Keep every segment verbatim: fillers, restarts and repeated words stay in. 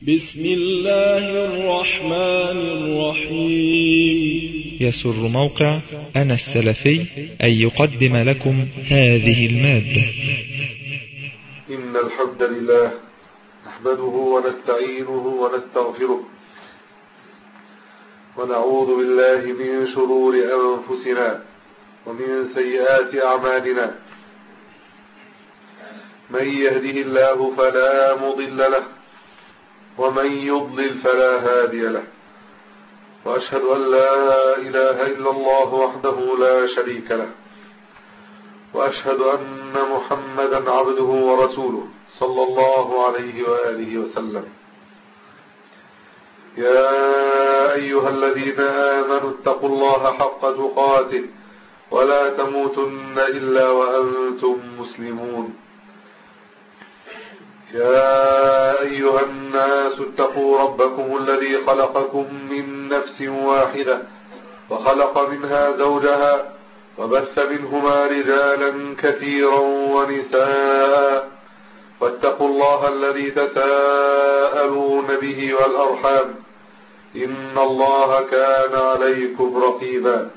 بسم الله الرحمن الرحيم. يسر موقع أنا السلفي أن يقدم لكم هذه المادة. إن الحمد لله نحمده ونستعينه ونستغفره ونعوذ بالله من شرور أنفسنا ومن سيئات أعمالنا. من يهده الله فلا مضل له ومن يضلل فلا هادي له، وأشهد أن لا إله إلا الله وحده لا شريك له، وأشهد أن محمدا عبده ورسوله صلى الله عليه وآله وسلم. يا أيها الذين آمنوا اتقوا الله حق تقاته ولا تموتن إلا وأنتم مسلمون. يا أيها الناس اتقوا ربكم الذي خلقكم من نفس واحدة وخلق منها زوجها وبث منهما رجالا كثيرا ونساء، واتقوا الله الذي تساءلون به والأرحام إن الله كان عليكم رقيبا.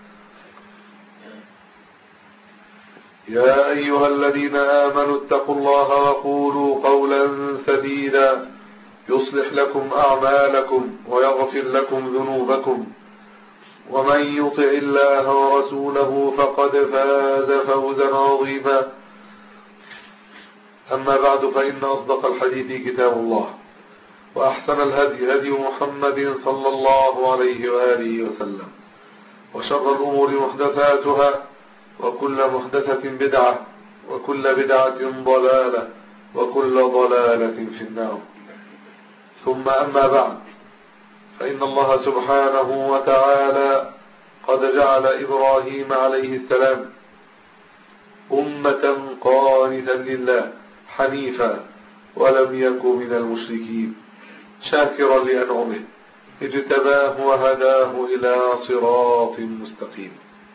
يا أيها الذين آمنوا اتقوا الله وقولوا قولا سديدا يصلح لكم أعمالكم ويغفر لكم ذنوبكم، ومن يطع الله ورسوله فقد فاز فوزا عظيما. أما بعد، فإن أصدق الحديث كتاب الله، وأحسن الهدي هدي محمد صلى الله عليه وآله وسلم، وشر الأمور محدثاتها، وكل محدثة بدعة، وكل بدعة ضلالة، وكل ضلالة في النار. ثم أما بعد، فإن الله سبحانه وتعالى قد جعل إبراهيم عليه السلام أمة قانتا لله حنيفا ولم يك من المشركين، شاكرا لأنعمه اجتباه وهداه إلى صراط مستقيم.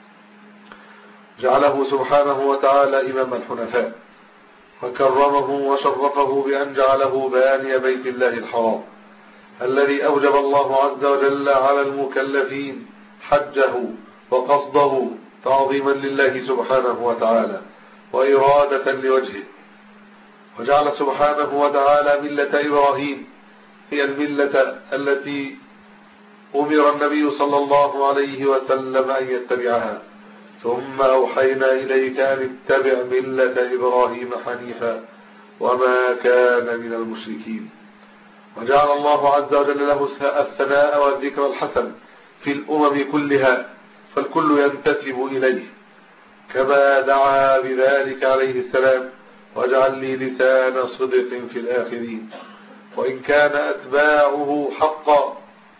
جعله سبحانه وتعالى إمام الحنفاء، وكرمه وشرفه بأن جعله باني بيت الله الحرام الذي أوجب الله عز وجل على المكلفين حجه وقصده تعظيما لله سبحانه وتعالى وإرادة لوجهه. وجعل سبحانه وتعالى ملة إبراهيم هي الملة التي أمر النبي صلى الله عليه وسلم أن يتبعها، ثم أوحينا إليك أن اتبع ملة إبراهيم حنيفا وما كان من المشركين. وجعل الله عز وجل له الثناء والذكر الحسن في الأمم كلها، فالكل ينتسب إليه، كما دعا بذلك عليه السلام: واجعل لي لسان صدق في الآخرين. وإن كان أتباعه حقا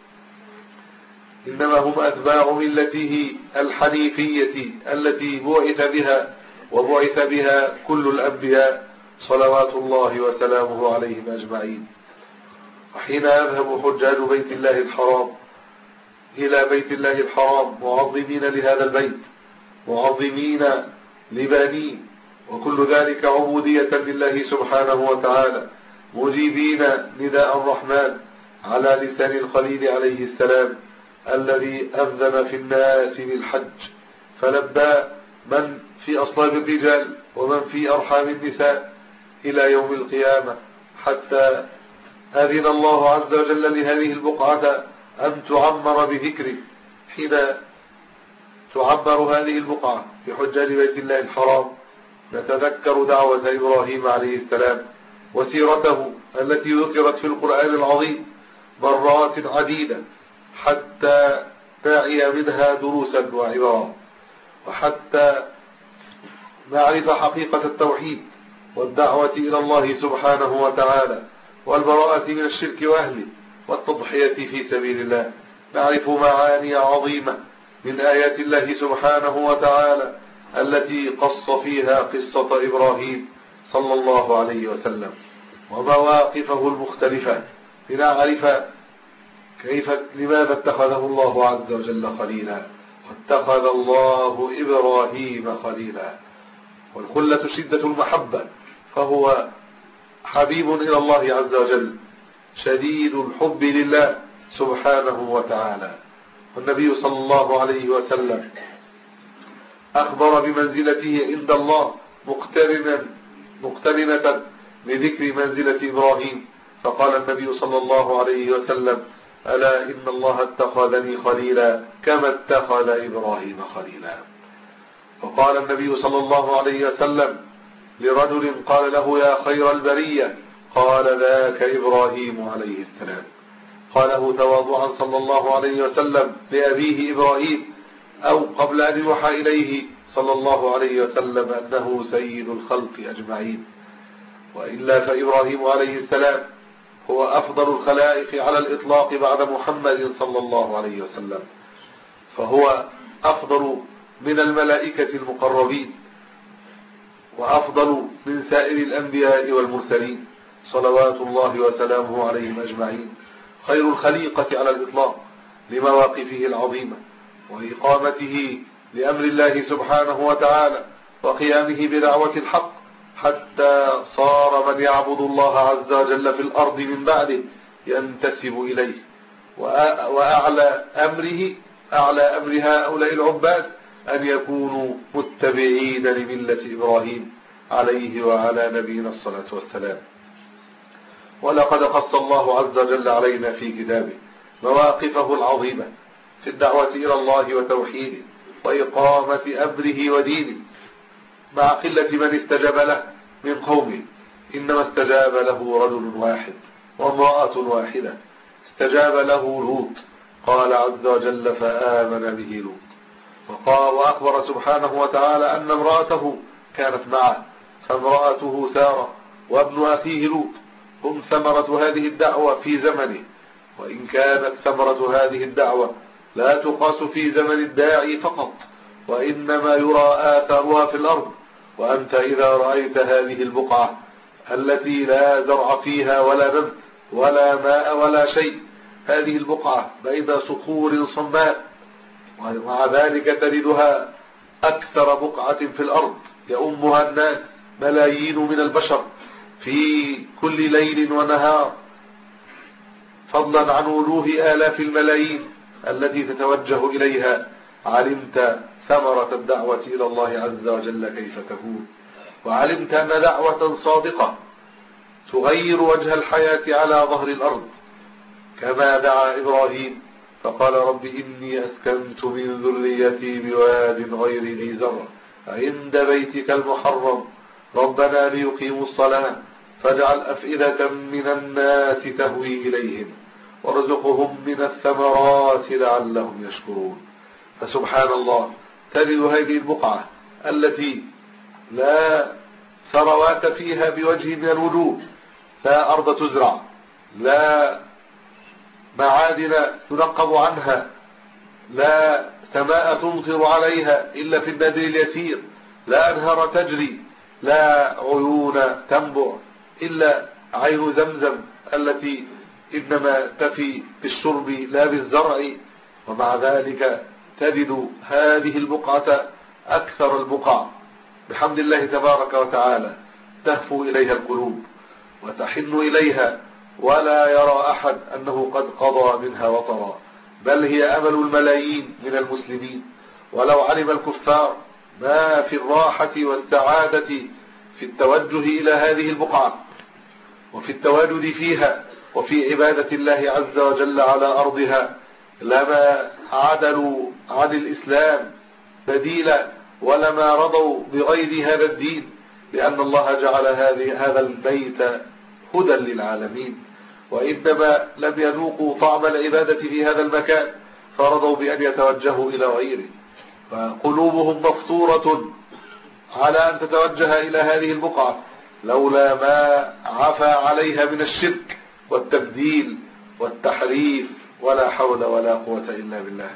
إنما هم أتباع ملته الحنيفية التي بعث بها وبعث بها كل الأنبياء صلوات الله وسلامه عليهم أجمعين. وحين يذهب حجاج بيت الله الحرام إلى بيت الله الحرام معظمين لهذا البيت، معظمين لبانيه، وكل ذلك عبودية لله سبحانه وتعالى، مجيبين نداء الرحمن على لسان الخليل عليه السلام الذي أذن في الناس بالحج، فلبى من في أصلاب الرجال ومن في أرحام النساء إلى يوم القيامة، حتى أذن الله عز وجل لهذه البقعة أن تعمر بذكره. حين تعمر هذه البقعة بحجاج بيت الله الحرام نتذكر دعوة إبراهيم عليه السلام وسيرته التي ذكرت في القرآن العظيم مرات عديدة، حتى نعي منها دروسا وعبرا، وحتى نعرف حقيقة التوحيد والدعوة إلى الله سبحانه وتعالى والبراءة من الشرك وأهله والتضحية في سبيل الله. نعرف معاني عظيمة من آيات الله سبحانه وتعالى التي قص فيها قصة إبراهيم صلى الله عليه وسلم ومواقفه المختلفة، لنعرف كيف لماذا اتخذه الله عز وجل خليلا، واتخذ الله إبراهيم خليلا. والخلة شدة المحبة، فهو حبيب إلى الله عز وجل شديد الحب لله سبحانه وتعالى. والنبي صلى الله عليه وسلم أخبر بمنزلته عند الله مقترنا مقترنة بذكر منزلة إبراهيم، فقال النبي صلى الله عليه وسلم: ألا إن الله اتخذني خليلا كما اتخذ إبراهيم خليلا. وقال النبي صلى الله عليه وسلم لرجل قال له: يا خير البرية، قال: ذاك إبراهيم عليه السلام. قاله تواضعا صلى الله عليه وسلم لأبيه إبراهيم، أو قبل أن يوحى إليه صلى الله عليه وسلم أنه سيد الخلق أجمعين. وإلا فإبراهيم عليه السلام هو أفضل الخلائق على الإطلاق بعد محمد صلى الله عليه وسلم، فهو أفضل من الملائكة المقربين، وأفضل من سائر الأنبياء والمرسلين صلوات الله وسلامه عليهم أجمعين، خير الخليقة على الإطلاق لمواقفه العظيمة وإقامته لأمر الله سبحانه وتعالى وقيامه بدعوة الحق، حتى صار من يعبد الله عز وجل في الأرض من بعده ينتسب إليه. وأعلى أمره أعلى أمر هؤلاء العباد أن يكونوا متبعين لملة إبراهيم عليه وعلى نبينا الصلاة والسلام. ولقد قص الله عز وجل علينا في كتابه مواقفه العظيمة في الدعوة إلى الله وتوحيده وإقامة أمره ودينه، مع قلة من استجاب له من قومه. إنما استجاب له رجل واحد وامرأة واحدة، استجاب له لوط، قال عز وجل: فآمن به لوط. وأخبر سبحانه وتعالى أن امرأته كانت معه، فامرأته سارة وابن أخيه لوط هم ثمرة هذه الدعوة في زمنه. وإن كانت ثمرة هذه الدعوة لا تقاس في زمن الداعي فقط، وإنما يرى آثارها في الأرض. وأنت إذا رأيت هذه البقعة التي لا زرع فيها ولا نبت ولا ماء ولا شيء، هذه البقعة بين صخور صماء، ومع ذلك تجدها أكثر بقعة في الأرض يؤمها الناس ملايين من البشر في كل ليل ونهار، فضلا عن وجوه آلاف الملايين التي تتوجه إليها. علمت ثمرة الدعوة إلى الله عز وجل كيف تكون، وعلمت أن دعوة صادقة تغير وجه الحياة على ظهر الأرض، كما دعا إبراهيم فقال: رب إني أسكنت من ذريتي بواد غير ذي زرع عند بيتك المحرم ربنا ليقيموا الصلاة فاجعل أفئدة من الناس تهوي إليهم وارزقهم من الثمرات لعلهم يشكرون. فسبحان الله، تجد هذه البقعة التي لا ثروات فيها بوجه من الوجوه، لا أرض تزرع، لا معادن تنقب عنها، لا سماء تمطر عليها إلا في النادر اليسير، لا أنهار تجري، لا عيون تنبع إلا عين زمزم التي إنما تفي بالشرب لا بالزرع. ومع ذلك تجد هذه البقعة أكثر البقع بحمد الله تبارك وتعالى تهفو إليها القلوب وتحن إليها، ولا يرى أحد أنه قد قضى منها وطرا، بل هي أمل الملايين من المسلمين. ولو علم الكفار ما في الراحة والسعادة في التوجه إلى هذه البقعة وفي التواجد فيها وفي عبادة الله عز وجل على أرضها، لما عدلوا عن الإسلام بديلا ولما رضوا بغير هذا الدين، لأن الله جعل هذه هذا البيت هدى للعالمين. وإنما لم يذوقوا طعم العبادة في هذا المكان فرضوا بأن يتوجهوا إلى غيره، فقلوبهم مفطورة على أن تتوجه إلى هذه البقعة لولا ما عفى عليها من الشرك والتبديل والتحريف، ولا حول ولا قوة إلا بالله.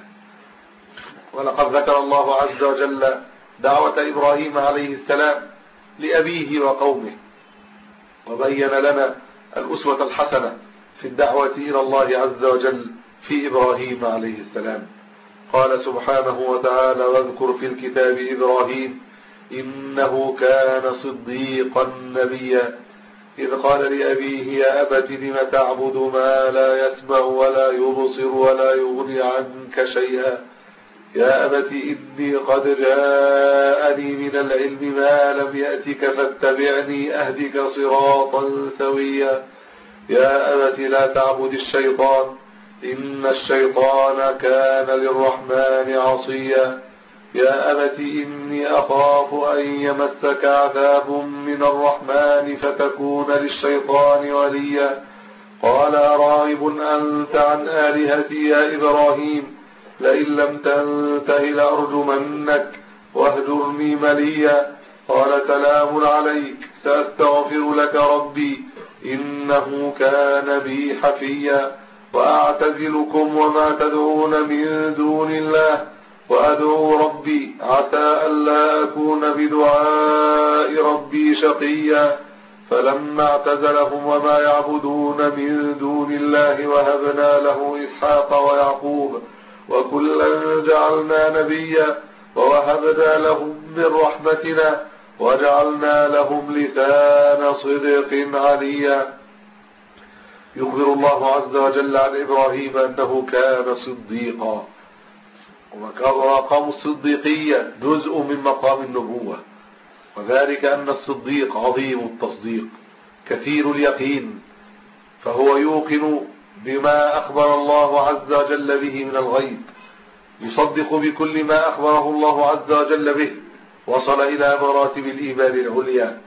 ولقد ذكر الله عز وجل دعوة إبراهيم عليه السلام لأبيه وقومه، وبين لنا الأسوة الحسنة في الدعوة إلى الله عز وجل في إبراهيم عليه السلام. قال سبحانه وتعالى: واذكر في الكتاب إبراهيم إنه كان صديقا نبيا إذ قال لأبيه يا أبت لم تعبد ما لا يسمع ولا يبصر ولا يغني عنك شيئا يا أبت إني قد جاءني من العلم ما لم يأتك فاتبعني أهدك صراطا سويا يا أبت لا تعبد الشيطان إن الشيطان كان للرحمن عصيا يا أبت إني أخاف أن يمسك عذاب من الرحمن فتكون للشيطان وليا قال أراغب أنت عن آلهتي يا إبراهيم لئن لم تنته لأرجمنك واهجرني مليا قال سلام عليك سأستغفر لك ربي إنه كان بي حفيا وأعتزلكم وما تدعون من دون الله وأدعو ربي عسى ألا أكون بدعاء ربي شقيا فلما اعتزلهم وما يعبدون من دون الله وهبنا له إسحاق ويعقوب وكلا جعلنا نبيا ووهبنا لهم من رحمتنا وجعلنا لهم لسان صدق عليا يخبر الله عز وجل عن إبراهيم أنه كان صديقا ومقام الصديقية جزء من مقام النبوة وذلك أن الصديق عظيم التصديق كثير اليقين فهو يوقن بما أخبر الله عز وجل به من الغيب يصدق بكل ما أخبره الله عز وجل به وصل إلى مراتب الإيمان العليا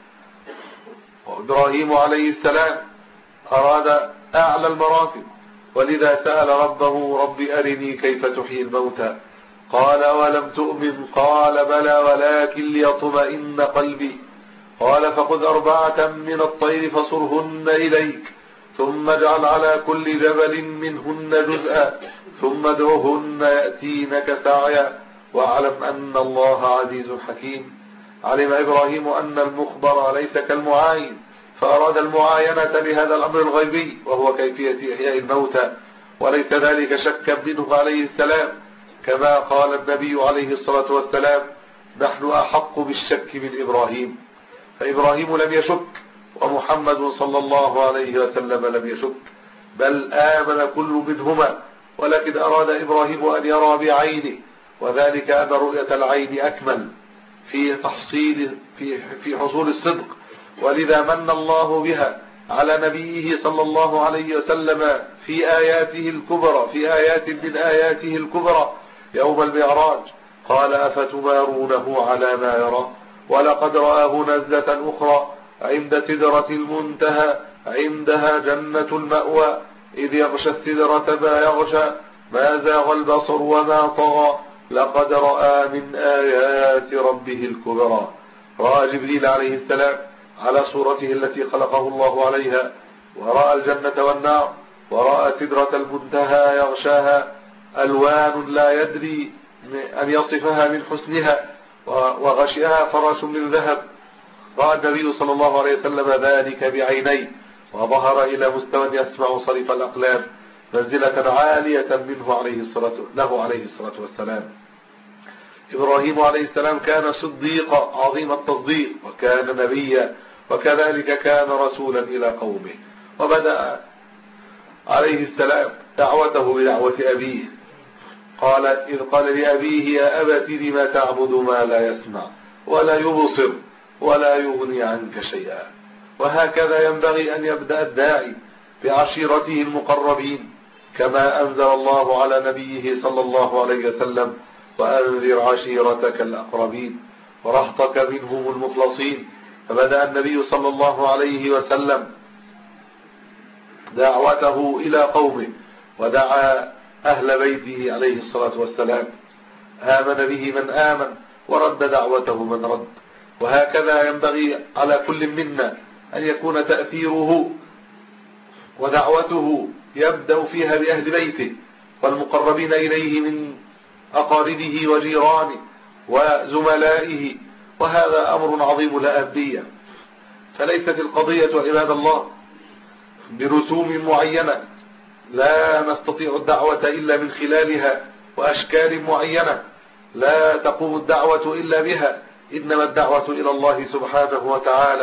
وإبراهيم عليه السلام أراد أعلى المراتب ولذا سأل ربه رب أرني كيف تحيي الموتى قال ولم تؤمن قال بلى ولكن ليطمئن قلبي قال فخذ أربعة من الطير فصرهن إليك ثم اجعل على كل جبل منهن جزءا ثم ادعهن يأتينك سعيا واعلم أن الله عزيز حكيم علم إبراهيم أن المخبر ليس كالمعاين فأراد المعاينة بهذا الأمر الغيبي وهو كيفية إحياء الموتى وليس ذلك شكا منه عليه السلام كما قال النبي عليه الصلاة والسلام نحن أحق بالشك من إبراهيم فإبراهيم لم يشك ومحمد صلى الله عليه وسلم لم يشك بل آمن كل منهما ولكن أراد إبراهيم أن يرى بعينه وذلك أن رؤية العين أكمل في تحصيل في في حصول الصدق ولذا من الله بها على نبيه صلى الله عليه وسلم في آياته الكبرى في آيات من آياته الكبرى يوم المعراج قال أفتمارونه على ما يرى ولقد رآه نزلة أخرى عند سدرة المنتهى عندها جنة المأوى إذ يغشى السدرة ما يغشى ما زاغ البصر وما طغى لقد رأى من آيات ربه الكبرى رأى جبريل عليه السلام على صورته التي خلقه الله عليها ورأى الجنة والنار ورأى سدرة المنتهى يغشاها ألوان لا يدري أن يصفها من حسنها وغشيها فرس من ذهب رأى النبي صلى الله عليه وسلم ذلك بعينيه وظهر إلى مستوى يسمع صريف الأقلام منزلة عالية منه عليه الصلاة له عليه الصلاة والسلام. إبراهيم عليه السلام كان صديقا عظيم التصديق وكان نبيا وكذلك كان رسولا إلى قومه وبدأ عليه السلام دعوته بدعوة أبيه قال إذ قال لأبيه يا أبت لم تعبد ما لا يسمع ولا يبصر ولا يغني عنك شيئا وهكذا ينبغي أن يبدأ الداعي بعشيرته المقربين كما أنزل الله على نبيه صلى الله عليه وسلم وأنذر عشيرتك الأقربين ورهطك منهم المخلصين فبدأ النبي صلى الله عليه وسلم دعوته إلى قومه ودعا أهل بيته عليه الصلاة والسلام آمن به من آمن ورد دعوته من رد وهكذا ينبغي على كل منا أن يكون تأثيره ودعوته يبدأ فيها بأهل بيته والمقربين إليه من أقاربه وجيرانه وزملائه وهذا أمر عظيم الأهمية فليست القضية عباد الله برسوم معينة لا نستطيع الدعوة إلا من خلالها وأشكال معينة لا تقوم الدعوة إلا بها إنما الدعوة إلى الله سبحانه وتعالى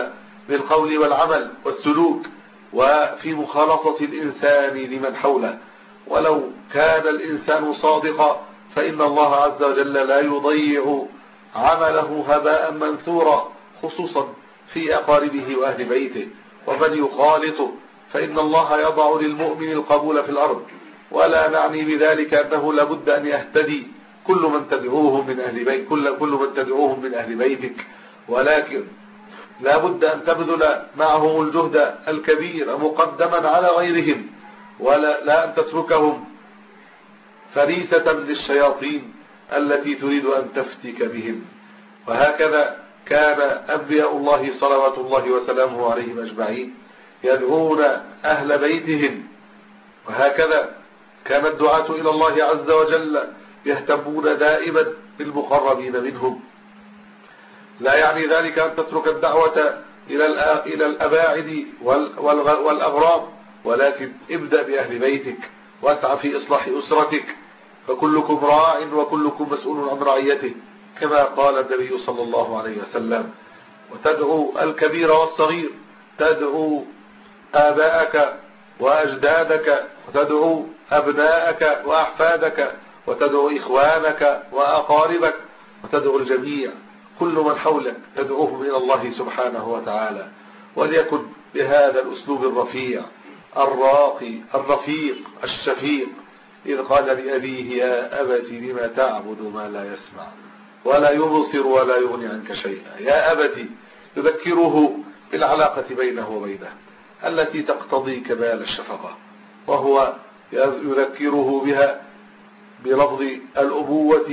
بالقول والعمل والسلوك، وفي مخالطة الإنسان لمن حوله. ولو كان الإنسان صادقا فإن الله عز وجل لا يضيع عمله هباء منثورا، خصوصا في أقاربه وأهل بيته ومن يخالطه، فإن الله يضع للمؤمن القبول في الأرض. ولا نعني بذلك أنه لابد أن يهتدي كل من تدعوهم من أهل بيت كل كل من تدعوهم من أهل بيتك، ولكن لابد أن تبذل معهم الجهد الكبير مقدما على غيرهم، ولا لا أن تتركهم فريسة للشياطين التي تريد أن تفتك بهم. وهكذا كان أنبياء الله صلوات الله وسلامه عليهم أجمعين يدعون أهل بيتهم، وهكذا كان الدعاة إلى الله عز وجل يهتمون دائما بالمقربين منهم. لا يعني ذلك أن تترك الدعوة إلى الأباعد والأغراب، ولكن ابدأ بأهل بيتك واسعى في إصلاح أسرتك، فكلكم راع وكلكم مسؤول عن رعيته، كما قال النبي صلى الله عليه وسلم. وتدعو الكبير والصغير، تدعو آباءك وأجدادك، وتدعو أبناءك وأحفادك، وتدعو إخوانك وأقاربك، وتدعو الجميع، كل من حولك تدعوهم إلى الله سبحانه وتعالى. وليكن بهذا الأسلوب الرفيع الراقي الرفيق الشفيق، إذ قال لأبيه يا أبت لم تعبد ما لا يسمع ولا يبصر ولا يغني عنك شيئا. يا أبت يذكره بالعلاقة بينه وبينه التي تقتضي كمال الشفقة، وهو يذكره بها بلفظ الأبوة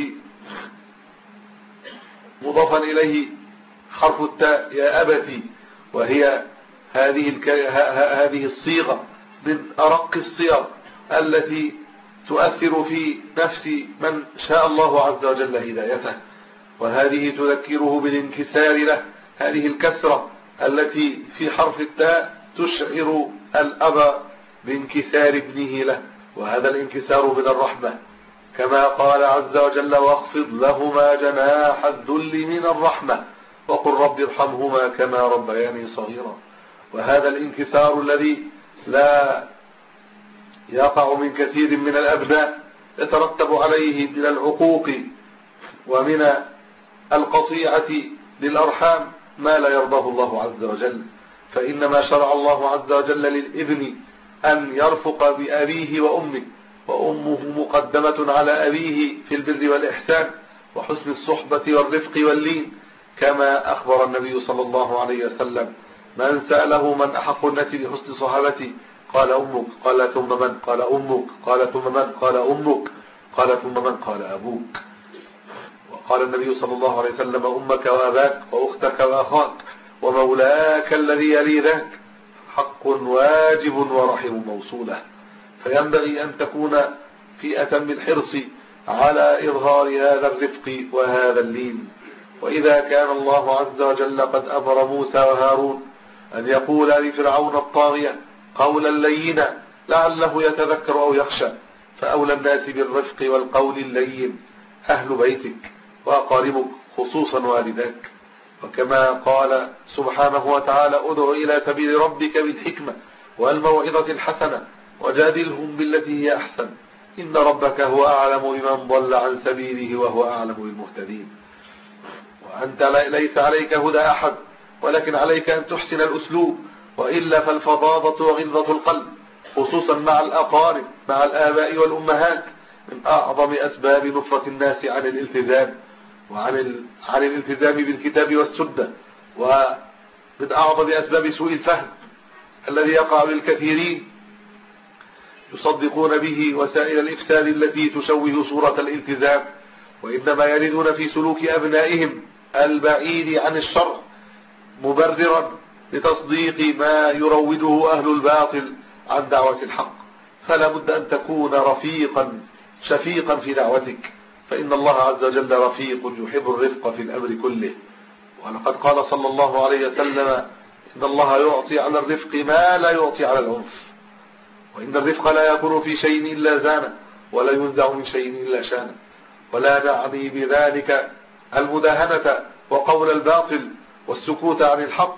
مضافا إليه حرف التاء يا أبتي، وهي هذه هذه الصيغة من أرق الصيغ التي تؤثر في نفس من شاء الله عز وجل هدايته، وهذه تذكره بالانكسار له، هذه الكسرة التي في حرف التاء تشعر الأب بانكسار ابنه له، وهذا الانكسار من الرحمة، كما قال عز وجل واخفض لهما جناح الذل من الرحمة وقل رب ارحمهما كما ربياني صغيرا. وهذا الانكسار الذي لا يقع من كثير من الأبناء يترتب عليه من العقوق ومن القطيعة للأرحام ما لا يرضاه الله عز وجل، فإنما شرع الله عز وجل للابن أن يرفق بأبيه وأمه، وأمه مقدمة على أبيه في البر والإحسان وحسن الصحبة والرفق واللين، كما أخبر النبي صلى الله عليه وسلم من سأله من أحق الناس بحسن صحابتي قال أمك، قال ثم من؟ قال أمك، قال ثم من؟ قال أمك، قال ثم من؟ قال أبوك. وقال النبي صلى الله عليه وسلم أمك وأباك وأختك وأخاك ومولاك الذي يلي ذاك حق واجب ورحم موصولة. فينبغي أن تكون في أتم الحرص على إظهار هذا الرفق وهذا اللين. وإذا كان الله عز وجل قد أمر موسى وهارون أن يقول لفرعون الطاغية قولا لينا لعله يتذكر أو يخشى، فأولى الناس بالرفق والقول اللين أهل بيتك وأقاربك، خصوصا والداك. وكما قال سبحانه وتعالى ادع إلى سبيل ربك بالحكمة والموعظة الحسنة وجادلهم بالتي هي أحسن إن ربك هو أعلم بمن ضل عن سبيله وهو أعلم بالمهتدين. وأنت ليس عليك هدى أحد، ولكن عليك أن تحسن الأسلوب، وإلا فالفظاظة وغلظة القلب خصوصا مع الأقارب مع الآباء والأمهات من أعظم أسباب نفرة الناس عن الالتزام وعن عن الالتزام بالكتاب والسنة، ومن أعظم أسباب سوء الفهم الذي يقع للكثيرين يصدقون به وسائل الإفساد التي تشوه صورة الالتزام، وإنما يردون في سلوك أبنائهم البعيد عن الشرع مبررا لتصديق ما يروده أهل الباطل عن دعوة الحق. فلا بد أن تكون رفيقا شفيقا في دعوتك، فإن الله عز وجل رفيق يحب الرفق في الأمر كله. ولقد قال صلى الله عليه وسلم إن الله يعطي على الرفق ما لا يعطي على العنف، وإن الرفق لا يكون في شيء إلا زانه ولا ينزع من شيء إلا شانه. ولا نعني بذلك المداهنة وقول الباطل والسكوت عن الحق،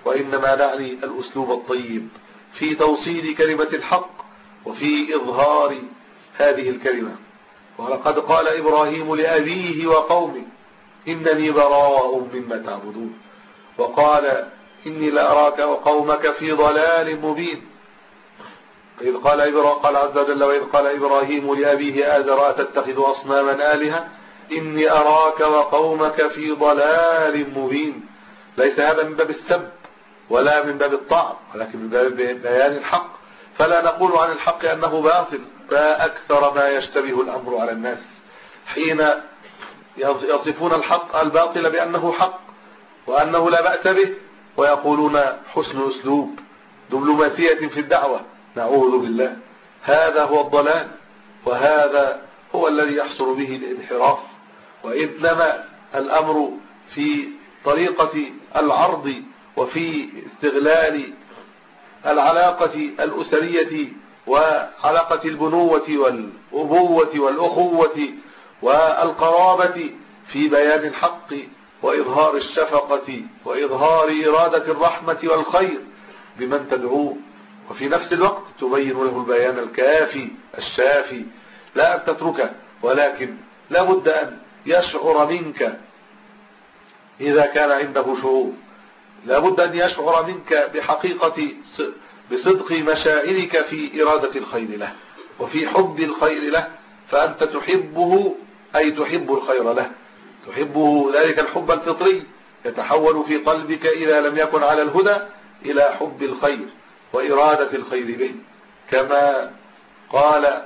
وإنما نعني الأسلوب الطيب في توصيل كلمة الحق وفي إظهار هذه الكلمة. ولقد قال إبراهيم لأبيه وقومه إنني براء مما تعبدون، وقال إني لأراك وقومك في ضلال مبين. إذ قال إبراهيم قال عز وجل وإذ قال إبراهيم لأبيه آزر أتتخذ أصناما آلهة إني أراك وقومك في ضلال مبين. ليس هذا من باب السب ولا من باب الطعن، ولكن من باب بيان الحق. فلا نقول عن الحق أنه باطل، فأكثر ما يشتبه الأمر على الناس حين يصفون الحق الباطل بأنه حق وأنه لا بأس به، ويقولون حسن أسلوب دبلوماسية في الدعوة. نعوذ بالله، هذا هو الضلال، وهذا هو الذي يحصل به الانحراف. وإنما الأمر في طريقة العرض وفي استغلال العلاقة الأسرية وعلاقة البنوة والأبوة والأخوة والقرابة في بيان الحق وإظهار الشفقة وإظهار إرادة الرحمة والخير بمن تدعوه، وفي نفس الوقت تبين له البيان الكافي الشافي، لا أن تتركه، ولكن لا بد أن يشعر منك إذا كان عنده شعور، لا بد أن يشعر منك بحقيقة بصدق مشاعرك في إرادة الخير له وفي حب الخير له، فأنت تحبه أي تحب الخير له، تحبه ذلك الحب الفطري يتحول في قلبك إذا لم يكن على الهدى إلى حب الخير وإرادة الخير به. كما قال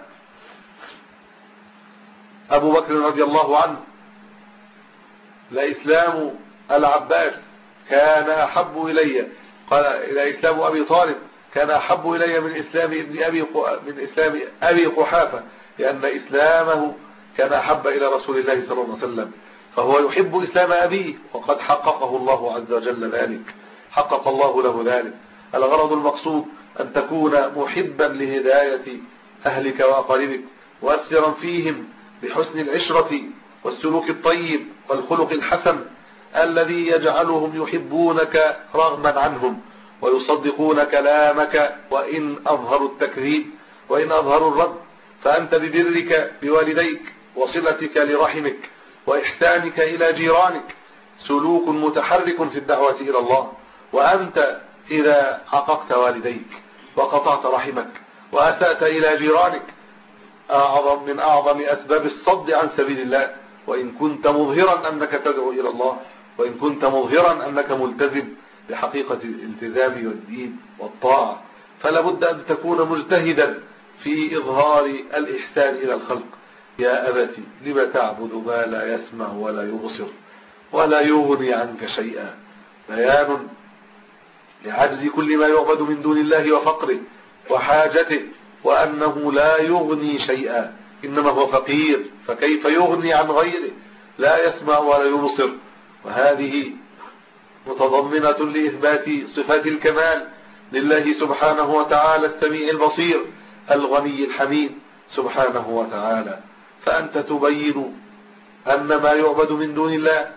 أبو بكر رضي الله عنه لإسلام العباس كان أحب إلي، قال إلى إسلام أبي طالب كان أحب إلي من إسلام ابن أبي من إسلام أبي قحافة، لأن إسلامه كان أحب إلى رسول الله صلى الله عليه وسلم، فهو يحب إسلام أبيه، وقد حققه الله عز وجل ذلك، حقق الله له ذلك. الغرض المقصود أن تكون محبا لهداية أهلك وأقاربك، مؤثرا فيهم بحسن العشرة والسلوك الطيب والخلق الحسن الذي يجعلهم يحبونك رغما عنهم ويصدقون كلامك وإن أظهروا التكذيب وإن أظهروا الرد. فأنت ببرك بوالديك وصلتك لرحمك وإحسانك إلى جيرانك سلوك متحرك في الدعوة إلى الله. وأنت إذا عققت والديك وقطعت رحمك وأسأت إلى جيرانك أعظم من أعظم أسباب الصد عن سبيل الله، وإن كنت مظهرا أنك تدعو إلى الله، وإن كنت مظهرا أنك ملتزم بحقيقة الالتزام والدين والطاعة، فلا بد أن تكون مجتهدا في إظهار الإحسان إلى الخلق. يا أبتي لم تعبد ما لا يسمع ولا يبصر ولا يغني عنك شيئا، بيان لعجز كل ما يعبد من دون الله وفقره وحاجته، وأنه لا يغني شيئا، إنما هو فقير، فكيف يغني عن غيره، لا يسمع ولا يبصر. وهذه متضمنة لإثبات صفات الكمال لله سبحانه وتعالى السميع البصير الغني الحميد سبحانه وتعالى. فأنت تبين أن ما يعبد من دون الله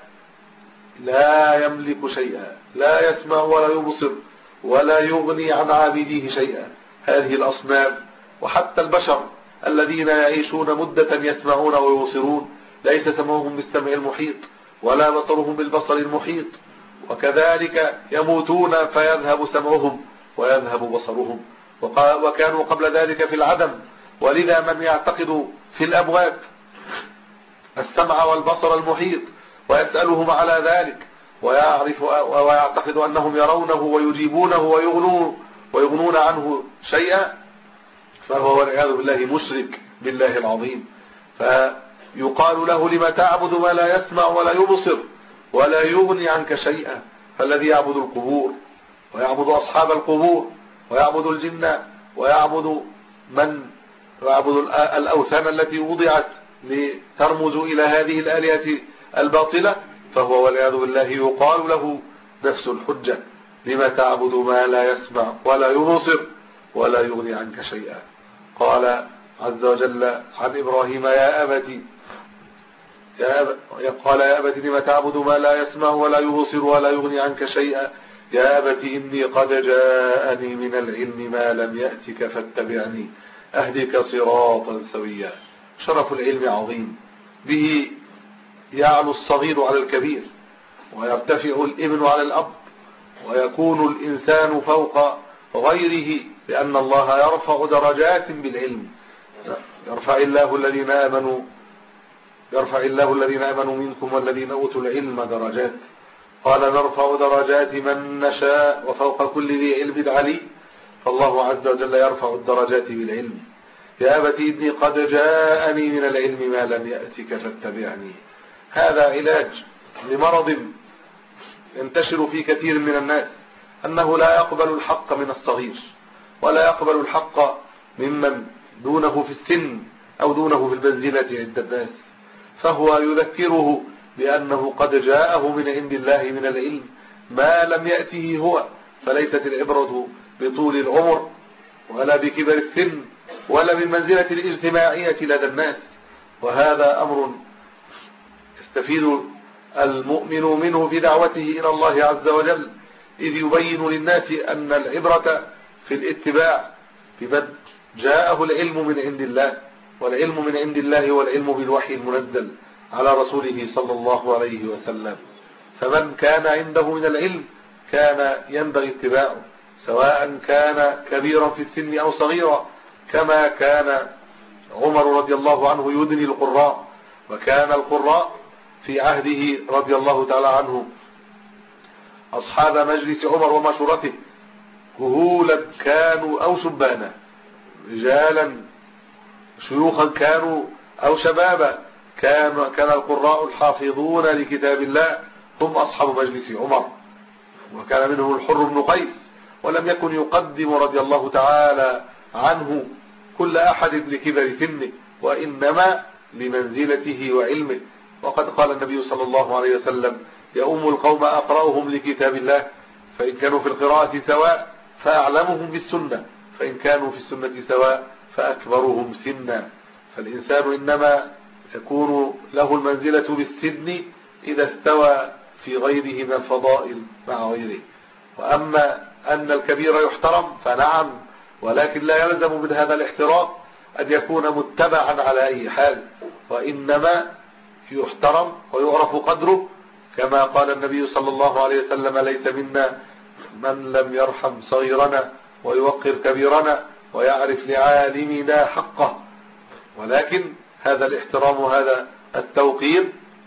لا يملك شيئا، لا يسمع ولا يبصر ولا يغني عن عابديه شيئا. هذه الأصنام وحتى البشر الذين يعيشون مدة يسمعون ويبصرون ليس سمعهم بالسمع المحيط ولا بصرهم بالبصر المحيط، وكذلك يموتون فيذهب سمعهم ويذهب بصرهم، وكانوا قبل ذلك في العدم. ولذا من يعتقد في الأموات السمع والبصر المحيط ويسألهم على ذلك ويعرف ويعتقد أنهم يرونه ويجيبونه ويغنون, ويغنون عنه شيئا، فهو والعياذ بالله مشرك بالله العظيم. فيقال له لما تعبد ما لا يسمع ولا يبصر ولا يغني عنك شيئا. فالذي يعبد القبور ويعبد أصحاب القبور ويعبد الجن ويعبد من ويعبد الأوثان التي وضعت لترمز إلى هذه الآلهة الباطلة، فهو والعياذ بالله يقال له نفس الحجة، لما تعبد ما لا يسمع ولا يبصر ولا يغني عنك شيئا. قال عز وجل عن إبراهيم يا أبتي يا أب... قال يا أبتي لما تعبد ما لا يسمع ولا يبصر ولا يغني عنك شيئا يا أبت إني قد جاءني من العلم ما لم يأتك فاتبعني أهدك صراطا سويا. شرف العلم عظيم، به يعلو الصغير على الكبير، ويرتفع الابن على الأب، ويكون الإنسان فوق غيره، لأن الله يرفع درجات بالعلم. يرفع الله الذين آمنوا يرفع الله الذين آمنوا منكم والذين أوتوا العلم درجات. قال نرفع درجات من نشاء وفوق كل ذي علم علي. فالله عز وجل يرفع الدرجات بالعلم. يا أبت إني قد جاءني من العلم ما لم يأتك فاتبعني. هذا علاج لمرض ينتشر في كثير من الناس، أنه لا يقبل الحق من الصغير، ولا يقبل الحق ممن دونه في السن أو دونه في المنزلة عند الناس، فهو يذكره بأنه قد جاءه من عند الله من العلم ما لم يأته هو. فليست العبرة بطول العمر ولا بكبر السن ولا بالمنزلة الاجتماعية لدى الناس، وهذا أمر يستفيد المؤمن منه في دعوته إلى الله عز وجل، إذ يبين للناس أن العبرة في الاتباع بمن جاءه العلم من عند الله، والعلم من عند الله هو العلم بالوحي المنزل على رسوله صلى الله عليه وسلم. فمن كان عنده من العلم كان ينبغي اتباعه، سواء كان كبيرا في السن أو صغيرا، كما كان عمر رضي الله عنه يدني القراء، وكان القراء في عهده رضي الله تعالى عنه أصحاب مجلس عمر ومشورته كهولا كانوا أو شبانا، رجالا شيوخا كانوا أو شبابا، كان كان القراء الحافظون لكتاب الله هم أصحاب مجلس عمر، وكان منهم الحر بن قيس، ولم يكن يقدم رضي الله تعالى عنه كل أحد لكبر سنه، وإنما لمنزلته وعلمه. وقد قال النبي صلى الله عليه وسلم يؤم القوم أقرأهم لكتاب الله، فإن كانوا في القراءة سواء فأعلمهم بالسنة، فإن كانوا في السنة سواء فأكبرهم سنا. فالإنسان إنما تكون له المنزلة بالسن إذا استوى في غيره من الفضائل مع غيره. وأما أن الكبير يحترم فنعم، ولكن لا يلزم من هذا الاحترام أن يكون متبعا على أي حال، وإنما يحترم ويعرف قدره، كما قال النبي صلى الله عليه وسلم ليس منا من لم يرحم صغيرنا ويوقر كبيرنا ويعرف لعالمنا حقه. ولكن هذا الاحترام وهذا التوقير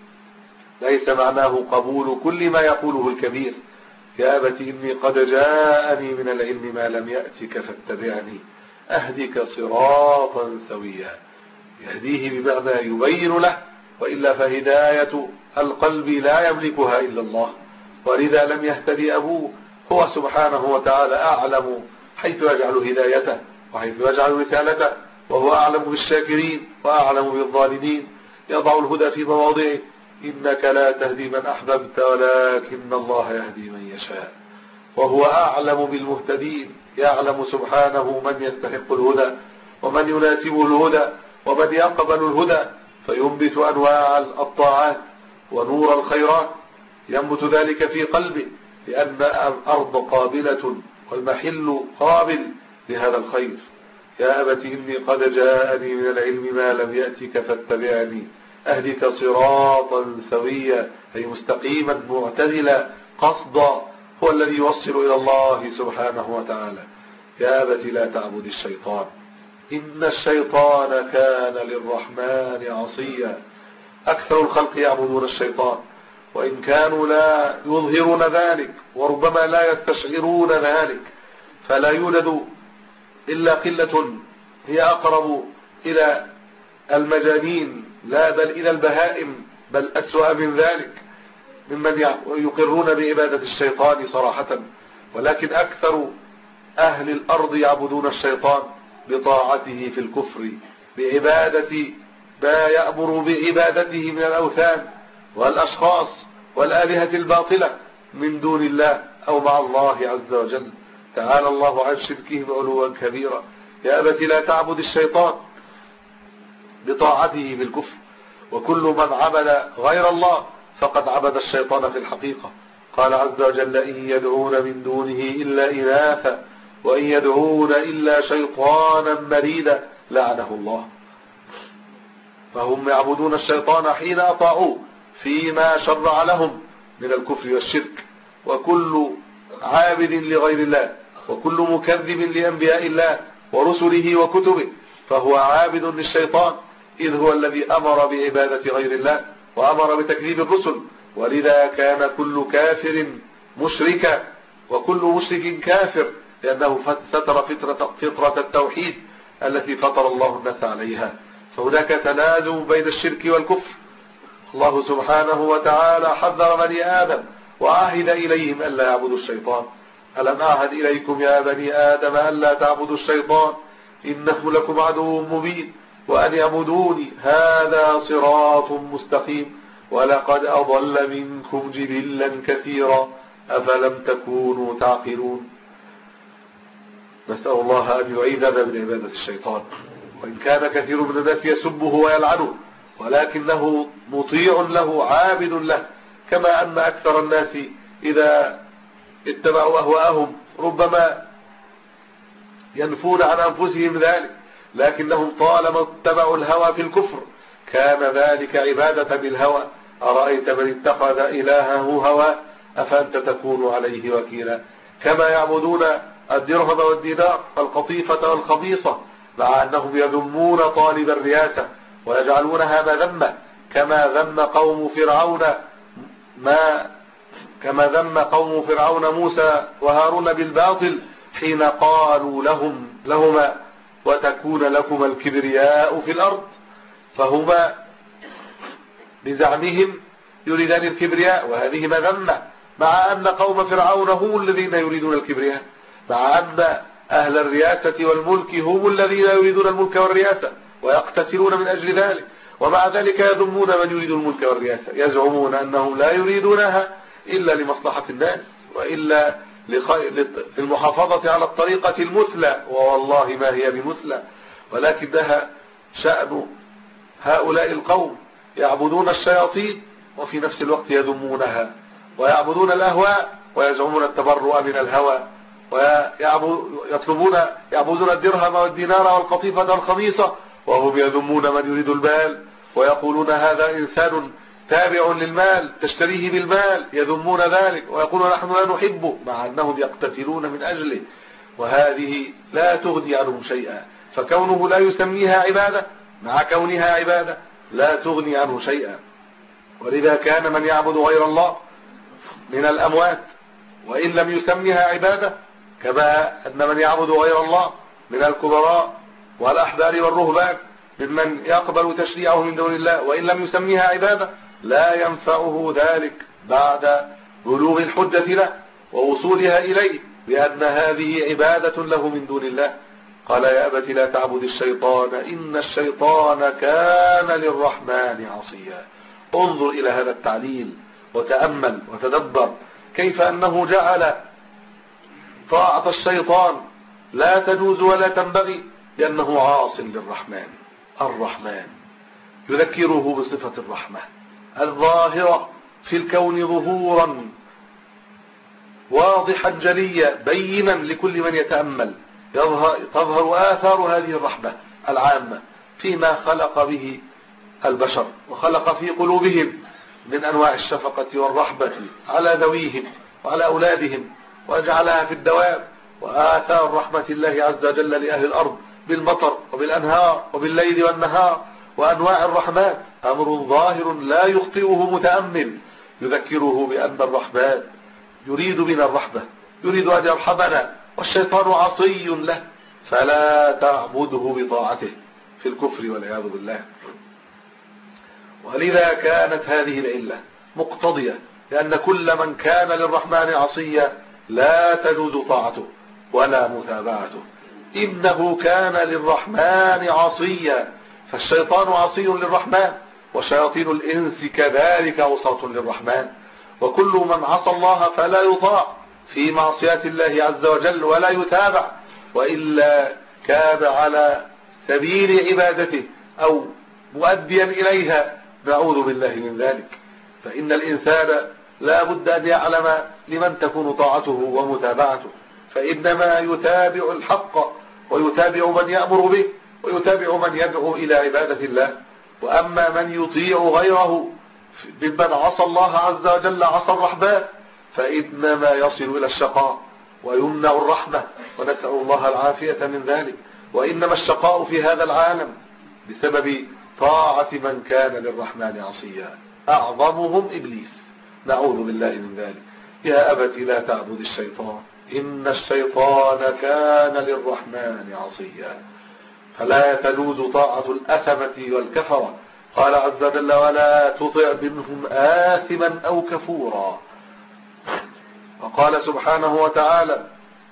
ليس معناه قبول كل ما يقوله الكبير. يا أبت إني قد جاءني من العلم ما لم يأتك فاتبعني أهدك صراطا سويا. يهديه بمعنى يبين له، وإلا فهداية القلب لا يملكها إلا الله، ولذا لم يهتدي أبوه. هو سبحانه وتعالى أعلم حيث يجعل هدايته وحيث يجعل رسالته، وهو أعلم بالشاكرين وأعلم بالظالمين. يضع الهدى في مواضعه، إنك لا تهدي من أحببت ولكن الله يهدي من يشاء، وهو أعلم بالمهتدين. يعلم سبحانه من يستحق الهدى ومن يناسبه الهدى ومن يقبل الهدى، فينبت أنواع الطاعات ونور الخيرات، ينبت ذلك في قلبه، لأن الأرض قابلة والمحل قابل لهذا الخير. يا أبت إني قد جاءني من العلم ما لم يأتك فاتبعني أهدك صراطا سويا، أي مستقيما معتدلا قصدا، هو الذي يوصل إلى الله سبحانه وتعالى. يا أبت لا تعبد الشيطان إن الشيطان كان للرحمن عصيا. أكثر الخلق يعبدون الشيطان، وإن كانوا لا يظهرون ذلك وربما لا يستشعرون ذلك، فلا يولد إلا قلة هي أقرب إلى المجانين لا بل إلى البهائم، بل أسوأ من ذلك ممن يقرون بعبادة الشيطان صراحة. ولكن أكثر أهل الأرض يعبدون الشيطان بطاعته في الكفر، بعبادة ما يأمر بعبادته من الأوثان والأشخاص والآلهة الباطلة من دون الله أو مع الله عز وجل. تعالى الله عن شركهم علوا كبيرا. يا أبت لا تعبد الشيطان بطاعته في الكفر، وكل من عبد غير الله فقد عبد الشيطان في الحقيقة. قال عز وجل: إن يدعون من دونه إلا إناثا وإن يدعون إلا شيطانا مريدا لعنه الله. فهم يعبدون الشيطان حين أطاعوه فيما شرع لهم من الكفر والشرك. وكل عابد لغير الله وكل مكذب لأنبياء الله ورسله وكتبه فهو عابد للشيطان، إذ هو الذي أمر بعبادة غير الله وأمر بتكذيب الرسل. ولذا كان كل كافر مشركا وكل مشرك كافر، لأنه ستر فطرة, فطرة التوحيد التي فطر الله الناس عليها. فهناك تنازع بين الشرك والكفر. الله سبحانه وتعالى حذر بني آدم وعهد إليهم ألا يعبدوا الشيطان: ألم أعهد إليكم يا بني آدم ألا تعبدوا الشيطان إنه لكم عدو مبين وأن يعبدوني هذا صراط مستقيم ولقد أضل منكم جبلا كثيرا أفلم تكونوا تعقلون. نسأل الله أن يعيذنا من عبادة الشيطان. وإن كان كثير من الناس يسبه ويلعنه ولكنه مطيع له عابد له، كما أن أكثر الناس إذا اتبعوا أهواءهم ربما ينفون عن أنفسهم ذلك، لكنهم طالما اتبعوا الهوى في الكفر كان ذلك عبادة بالهوى. أرأيت من اتخذ إلهه هوى أفأنت تكون عليه وكيلا. كما يعبدون الدرهم والدينار القطيفة والخبيصة مع أنهم يذمون طالب الرياسة ويجعلونها مذمة، كما ذم قوم فرعون ما كما ذم قوم فرعون موسى وهارون بالباطل حين قالوا لهم لهما وتكون لكما الكبرياء في الأرض. فهما بزعمهم يريدان الكبرياء وهذه مذمة، مع أن قوم فرعون هم الذين يريدون الكبرياء، مع أن أهل الرياسة والملك هم الذين يريدون الملك والرياسة ويقتتلون من أجل ذلك، ومع ذلك يذمون من يريد الملك والرياسة، يزعمون أنهم لا يريدونها إلا لمصلحة الناس وإلا للمحافظة على الطريقة المثلى، ووالله ما هي بمثلى، ولكنها شأن هؤلاء القوم يعبدون الشياطين وفي نفس الوقت يذمونها، ويعبدون الأهواء ويزعمون التبرؤ من الهوى، ويطلبون يعبدون الدرهم والدينار والقطيفة والخميصة وهم يذمون من يريد المال، ويقولون هذا إنسان تابع للمال تشتريه بالمال، يذمون ذلك ويقولون نحن لا نحبه مع أنهم يقتتلون من أجله، وهذه لا تغني عنهم شيئا. فكونه لا يسميها عبادة مع كونها عبادة لا تغني عنه شيئا. ولذا كان من يعبد غير الله من الأموات وإن لم يسميها عبادة، كما أن من يعبد غير الله من الكبراء والأحبار والرهبان ممن يقبل تشريعه من دون الله وإن لم يسميها عبادة لا ينفعه ذلك بعد بلوغ الحجة له ووصولها إليه بأن هذه عبادة له من دون الله. قال: يا أبت لا تعبد الشيطان إن الشيطان كان للرحمن عصيا. انظر إلى هذا التعليل وتأمل وتدبر كيف أنه جعل طاعة الشيطان لا تجوز ولا تنبغي لأنه عاص للرحمن. الرحمن يذكره بصفة الرحمة الظاهرة في الكون ظهورا واضحا جليا بينا لكل من يتأمل، تظهر آثار هذه الرحمة العامة فيما خلق به البشر وخلق في قلوبهم من أنواع الشفقة والرحمة على ذويهم وعلى أولادهم، وجعلها في الدواب. وآثار رحمة الله عز وجل لأهل الأرض بالمطر وبالأنهار وبالليل والنهار وأنواع الرحمات أمر ظاهر لا يخطئه متأمل، يذكره بأن الرحمن يريد بنا الرحمة، يريد أن يرحمنا، والشيطان عصي له فلا تعبده بطاعته في الكفر والعياذ بالله. ولذا كانت هذه العلة مقتضية، لأن كل من كان للرحمن عصيا لا تجوز طاعته ولا متابعته. إنه كان للرحمن عصيا، فالشيطان عصي للرحمن وشياطين الإنس كذلك عصاة للرحمن. وكل من عصى الله فلا يطاع في معصيات الله عز وجل ولا يتابع، وإلا كان على سبيل عبادته أو مؤديا إليها، نعوذ بالله من ذلك. فإن الإنسان لا بد أن يعلم لمن تكون طاعته ومتابعته، فإنما يتابع الحق ويتابع من يأمر به ويتابع من يدعو إلى عبادة الله. وأما من يطيع غيره ممن عصى الله عز وجل عصى الرحمن فإنما يصل إلى الشقاء ويمنع الرحمة، ونسأل الله العافية من ذلك. وإنما الشقاء في هذا العالم بسبب طاعة من كان للرحمن عصيا، أعظمهم إبليس، نعوذ بالله من ذلك. يا أبت لا تعبد الشيطان إن الشيطان كان للرحمن عصيا. فلا تجوز طاعة الأثمة والكفرة. قال عز وجل ولا تطع منهم آثما أو كفورا. وقال سبحانه وتعالى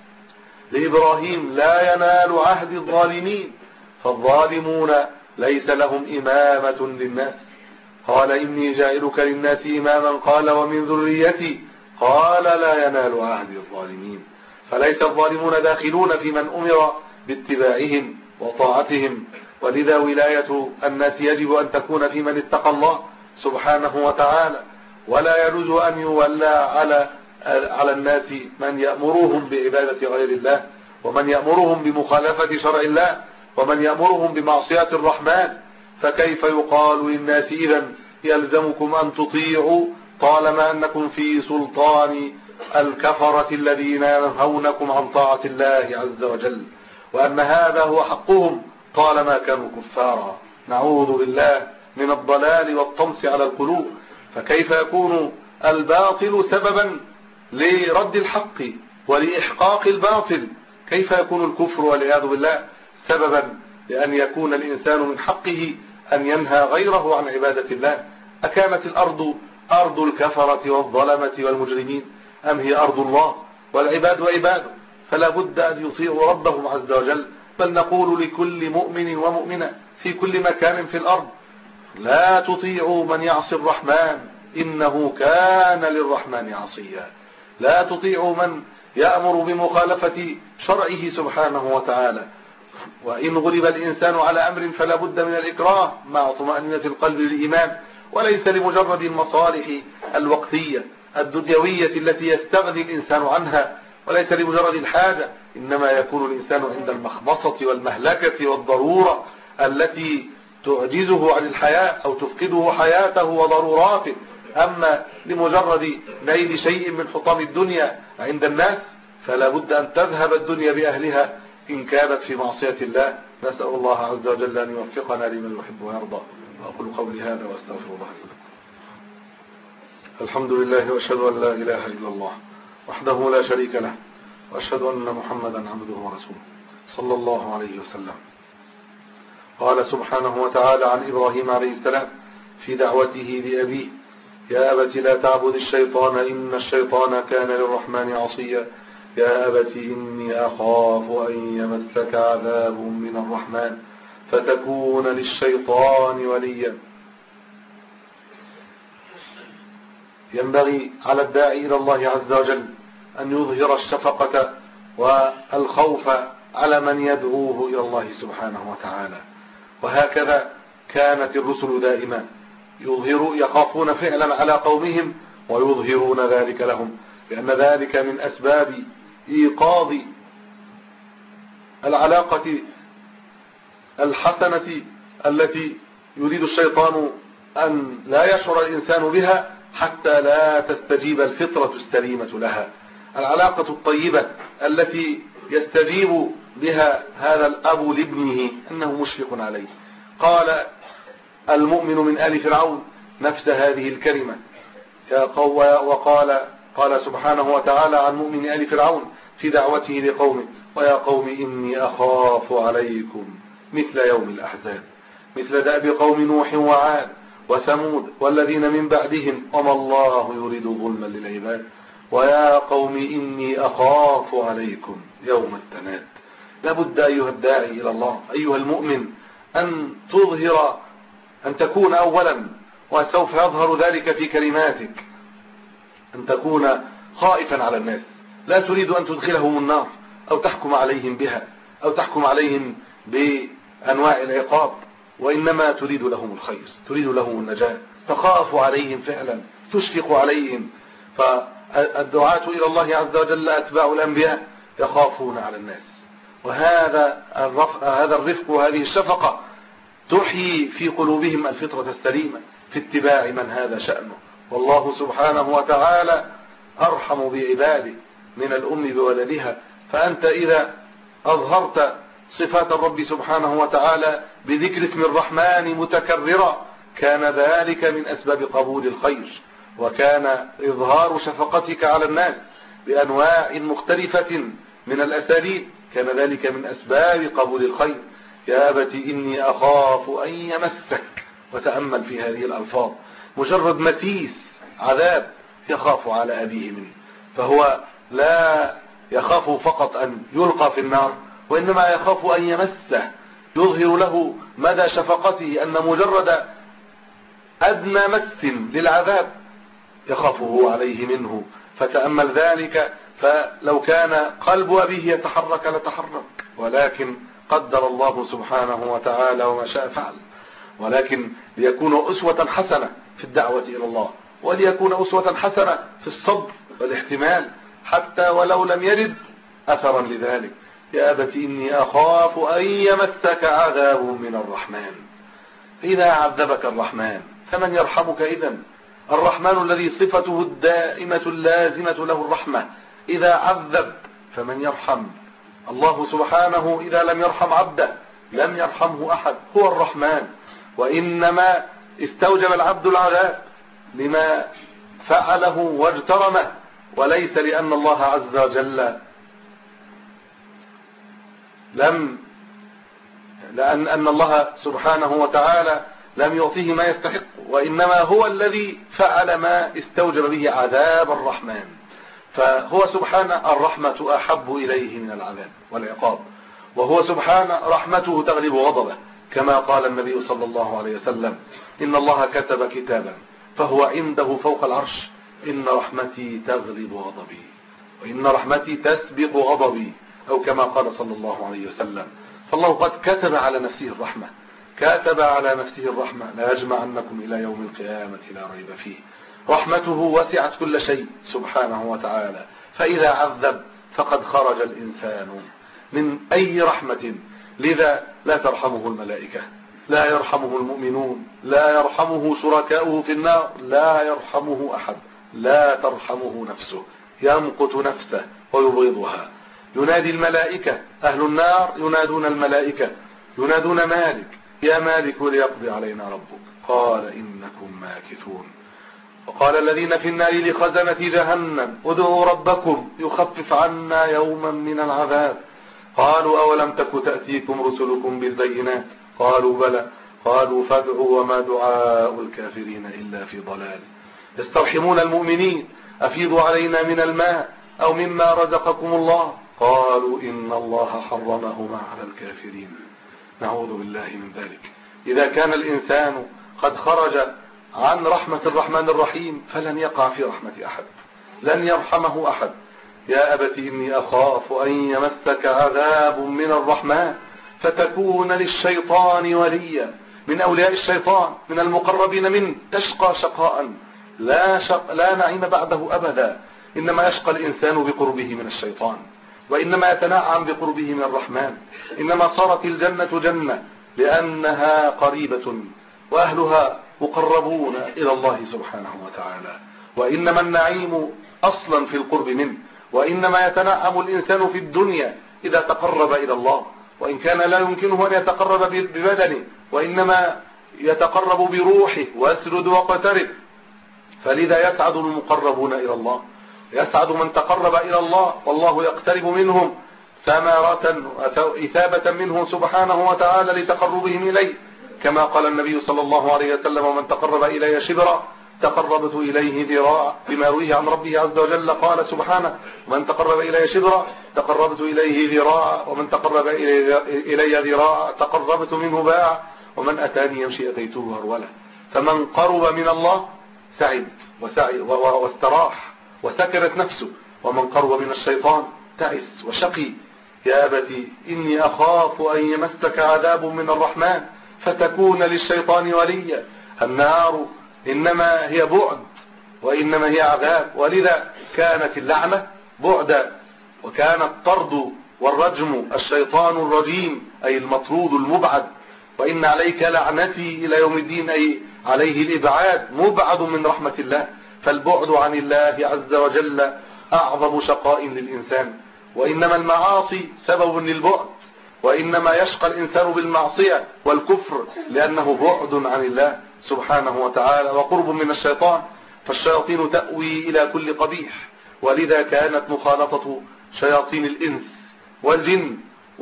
لإبراهيم لا ينال عهد الظالمين، فالظالمون ليس لهم إمامة للناس. قال إني جاعلك للناس إماما، قال ومن ذريتي، قال لا ينال عهد الظالمين. فليس الظالمون داخلون في من أمر باتباعهم وطاعتهم. ولذا ولاية الناس يجب أن تكون في من اتقى الله سبحانه وتعالى، ولا يجوز أن يولى على على الناس من يأمرهم بعبادة غير الله، ومن يأمرهم بمخالفة شرع الله، ومن يأمرهم بمعصية الرحمن. فكيف يقال للناس إذن يلزمكم أن تطيعوا طالما أنكم في سلطان الكفرة الذين ينهونكم عن طاعة الله عز وجل، وأن هذا هو حقهم طالما كانوا كفارا. نعوذ بالله من الضلال والطمس على القلوب. فكيف يكون الباطل سببا لرد الحق ولإحقاق الباطل؟ كيف يكون الكفر والعياذ بالله سببا لأن يكون الإنسان من حقه أن ينهى غيره عن عبادة الله؟ أكانت الأرض أرض الكفرة والظلمة والمجرمين أم هي أرض الله والعباد وعباده؟ فلا بد أن يطيعوا ربهم عز وجل. بل نقول لكل مؤمن ومؤمنة في كل مكان في الأرض لا تطيعوا من يعصي الرحمن إنه كان للرحمن عصيا. لا تطيعوا من يأمر بمخالفة شرعه سبحانه وتعالى. وإن غلب الإنسان على أمر فلا بد من الإكراه مع طمأنينة القلب للإيمان، وليس لمجرد المصالح الوقتية الدنيوية التي يستغني الإنسان عنها، وليس لمجرد الحاجة، إنما يكون الإنسان عند المخمصة والمهلكة والضرورة التي تعجزه عن الحياة أو تفقده حياته وضروراته. أما لمجرد نيل شيء من حطام الدنيا عند الناس فلا بد أن تذهب الدنيا بأهلها إن كانت في معصية الله. نسأل الله عز وجل أن يوفقنا لمن يحب ويرضى. وأقول قولي هذا وأستغفر الله لكم. الحمد لله وأشهد أن لا إله إلا الله وحده لا شريك له، وأشهد أن محمدا عبده ورسوله صلى الله عليه وسلم. قال سبحانه وتعالى عن إبراهيم عليه السلام في دعوته لأبيه يا أبت لا تعبد الشيطان إن الشيطان كان للرحمن عصيا. يا أبت إني أخاف أن يمسك عذاب من الرحمن فتكون للشيطان وليا. ينبغي على الداعي إلى الله عز وجل أن يظهر الشفقة والخوف على من يدعوه إلى الله سبحانه وتعالى. وهكذا كانت الرسل دائما يظهروا يخافون فعلا على قومهم ويظهرون ذلك لهم، لأن ذلك من أسباب إيقاظ العلاقة الحسنة التي يريد الشيطان أن لا يشعر الإنسان بها حتى لا تستجيب الفطرة السليمة لها. العلاقة الطيبة التي يستجيب بها هذا الأب لابنه أنه مشفق عليه. قال المؤمن من آل فرعون نفس هذه الكلمة. وقال قال سبحانه وتعالى عن مؤمن آل فرعون في دعوته لقومه ويا قوم إني أخاف عليكم مثل يوم الأحزاب مثل دأب قوم نوح وعاد وثمود والذين من بعدهم وما الله يريد ظلما للعباد ويا قوم إني أخاف عليكم يوم التناد. لابد أيها الداعي إلى الله أيها المؤمن أن تظهر أن تكون أولا، وسوف يظهر ذلك في كلماتك، أن تكون خائفا على الناس، لا تريد أن تدخلهم النار أو تحكم عليهم بها أو تحكم عليهم بأنواع العقاب، وإنما تريد لهم الخير، تريد لهم النجاة، تخاف عليهم فعلا، تشفق عليهم، فالدعاة إلى الله عز وجل أتباع الأنبياء يخافون على الناس، وهذا الرفق, هذا الرفق وهذه الشفقة تحيي في قلوبهم الفطرة السليمة في اتباع من هذا شأنه. والله سبحانه وتعالى أرحم بعباده من الأم بولدها، فأنت إذا أظهرت صفات الرب سبحانه وتعالى بذكر اسم الرحمن متكررا كان ذلك من أسباب قبول الخير، وكان إظهار شفقتك على الناس بأنواع مختلفة من الأساليب كان ذلك من أسباب قبول الخير. يا أبت إني أخاف أن يمسك، وتأمل في هذه الألفاظ، مجرد مسيس عذاب يخاف على أبيه منه، فهو لا يخاف فقط أن يلقى في النار، وإنما يخاف أن يمسه، يظهر له مدى شفقته أن مجرد أدنى مس للعذاب يخافه عليه منه. فتأمل ذلك، فلو كان قلب أبيه يتحرك لتحرك، ولكن قدر الله سبحانه وتعالى وما شاء فعل. ولكن ليكون أسوة حسنة في الدعوة إلى الله، وليكون أسوة حسنة في الصبر والاحتمال حتى ولو لم يرد أثرا لذلك. يا أبت إني أخاف أن يمسك عذاب من الرحمن. إذا عذبك الرحمن فمن يرحمك إذن؟ الرحمن الذي صفته الدائمة اللازمة له الرحمة إذا عذب فمن يرحم؟ الله سبحانه إذا لم يرحم عبده لم يرحمه أحد، هو الرحمن. وإنما استوجب العبد العذاب لما فعله واجترمه، وليس لأن الله عز وجل لم لأن أن الله سبحانه وتعالى لم يعطيه ما يستحق، وإنما هو الذي فعل ما استوجب به عذاب الرحمن. فهو سبحانه الرحمة أحب إليه من العذاب والعقاب، وهو سبحانه رحمته تغلب غضبه، كما قال النبي صلى الله عليه وسلم: إن الله كتب كتابا فهو عنده فوق العرش، إن رحمتي تغلب غضبي، وإن رحمتي تسبق غضبي، أو كما قال صلى الله عليه وسلم. فالله قد كتب على نفسه الرحمة، كتب على نفسه الرحمة: لا يجمعنكم إلى يوم القيامة لا ريب فيه. رحمته وسعت كل شيء سبحانه وتعالى، فإذا عذب فقد خرج الإنسان من أي رحمة. لذا لا ترحمه الملائكة، لا يرحمه المؤمنون، لا يرحمه شركاؤه في النار، لا يرحمه أحد، لا ترحمه نفسه، يمقت نفسه ويبغضها. ينادي الملائكة، أهل النار ينادون الملائكة، ينادون مالك: يا مالك ليقضي علينا ربك، قال إنكم ماكثون. وقال الذين في النار لخزنة جهنم: ادعوا ربكم يخفف عنا يوما من العذاب. قالوا: أولم تك تأتيكم رسلكم بالبينات؟ قالوا: بلى. قالوا: فادعوا وما دعاء الكافرين إلا في ضلال. يسترحمون المؤمنين: أفيضوا علينا من الماء أو مما رزقكم الله. قالوا: إن الله حرمهما على الكافرين. نعوذ بالله من ذلك. إذا كان الإنسان قد خرج عن رحمة الرحمن الرحيم فلن يقع في رحمة أحد، لن يرحمه أحد. يا أبت إني أخاف أن يمسك عذاب من الرحمن فتكون للشيطان وليا من أولياء الشيطان، من المقربين منه، تشقى شقاء لا, شق لا نعيم بعده أبدا. إنما يشقى الإنسان بقربه من الشيطان، وإنما يتنعم بقربه من الرحمن. إنما صارت الجنة جنة لأنها قريبة وأهلها مقربون إلى الله سبحانه وتعالى، وإنما النعيم أصلا في القرب منه، وإنما يتنعم الإنسان في الدنيا إذا تقرب إلى الله، وإن كان لا يمكنه أن يتقرب ببدنه، وإنما يتقرب بروحه واسجد واقترب. فلذا يسعد المقربون إلى الله، يسعد من تقرب إلى الله والله يقترب منهم ثمرة إثابة منه سبحانه وتعالى لتقربهم إليه، كما قال النبي صلى الله عليه وسلم: ومن تقرب إلي شبرا تقربت إليه ذراعا، بما رويه عن ربه عز وجل قال سبحانه: ومن تقرب إلي شبرا تقربت إليه ذراعا، ومن تقرب إلي ذراعا تقربت منه باعا، ومن أتاني يمشي أتيته هرولا. فمن قرب من الله سعد وسعي واستراح وسكنت نفسه، ومن قرب من الشيطان تعس وشقي. يا أبتي إني أخاف أن يمسك عذاب من الرحمن فتكون للشيطان وليا. النار إنما هي بعد وإنما هي عذاب. ولذا كانت اللعنة بعدا، وكان الطرد والرجم الشيطان الرجيم أي المطرود المبعد. وإن عليك لعنتي إلى يوم الدين أي عليه الإبعاد، مبعد من رحمة الله. فالبعد عن الله عز وجل أعظم شقاء للإنسان. وإنما المعاصي سبب للبعد، وإنما يشقى الإنسان بالمعصية والكفر لأنه بعد عن الله سبحانه وتعالى وقرب من الشيطان. فالشياطين تأوي إلى كل قبيح، ولذا كانت مخالطة شياطين الإنس والجن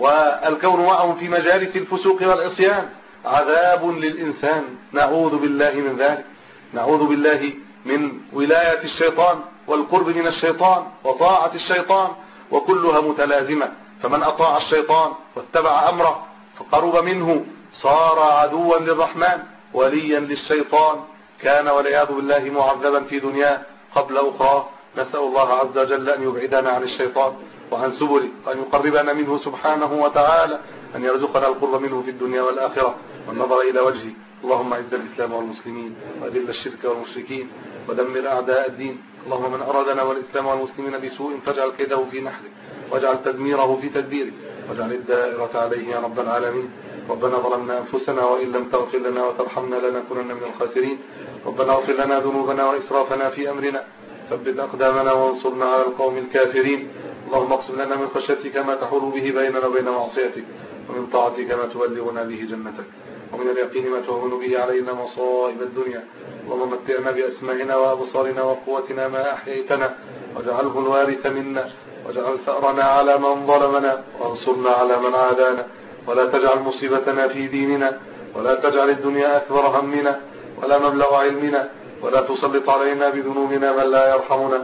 والكون معهم في مجالس الفسوق والعصيان عذاب للإنسان. نعوذ بالله من ذلك، نعوذ بالله من ولاية الشيطان والقرب من الشيطان وطاعة الشيطان، وكلها متلازمة. فمن أطاع الشيطان واتبع أمره فقرب منه صار عدوا للرحمن وليا للشيطان، كان والعياذ بالله معذبا في دنياه قبل أخرى. نسأل الله عز وجل أن يبعدنا عن الشيطان وعن سبله، وأن يقربنا منه سبحانه وتعالى، أن يرزقنا القرب منه في الدنيا والآخرة والنظر إلى وجهه. اللهم اعز الإسلام والمسلمين وأذل الشرك والمشركين ودمر أعداء الدين. اللهم من أرادنا والإسلام والمسلمين بسوء فاجعل كيده في نحره، واجعل تدميره في تدبيره، واجعل الدائرة عليه يا رب العالمين. ربنا ظلمنا أنفسنا وإن لم تغفر لنا وترحمنا لنكونن من الخاسرين. ربنا اغفر لنا ذنوبنا وإسرافنا في أمرنا، ثبت أقدامنا وانصرنا على القوم الكافرين. اللهم اقسم لنا من خشيتك ما تحول به بيننا وبين معصيتك، ومن طاعتك ما تبلغنا به جنتك، ومن اليقين ما تهون به علينا مصائب الدنيا. اللهم متعنا بأسماعنا وأبصارنا وقوتنا ما أحييتنا، واجعله الوارث منا، واجعل ثأرنا على من ظلمنا، وانصرنا على من عادانا، ولا تجعل مصيبتنا في ديننا، ولا تجعل الدنيا أكبر همنا ولا مبلغ علمنا، ولا تسلط علينا بذنوبنا من لا يرحمنا.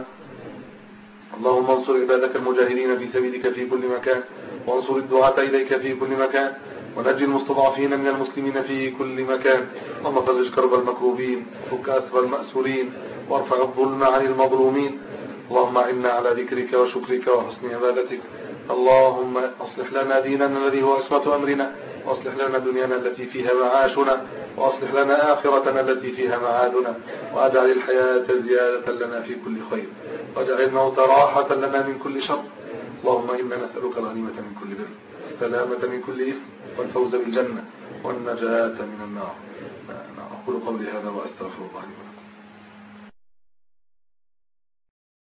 اللهم انصر عبادك المجاهدين في سبيلك في كل مكان، وانصر الدعاة إليك في كل مكان، ونجي المستضعفين من المسلمين في كل مكان. اللهم فرج كرب المكروبين، فك أسر المأسورين، وارفع الظلم عن المظلومين. اللهم إنا على ذكرك وشكرك وحسن عبادتك. اللهم أصلح لنا ديننا الذي هو عصمة أمرنا، وأصلح لنا دنيانا التي فيها معاشنا، وأصلح لنا آخرتنا التي فيها معادنا، وأجعل الحياة زيادة لنا في كل خير، واجعل الموت راحة لنا من كل شر. اللهم إنا نسألك الغنيمة من كل بر، السلامة من كل إثم، والفوز بالجنة، والنجاة من النار. أقول قولي هذا وأستغفر الله لي ولكم.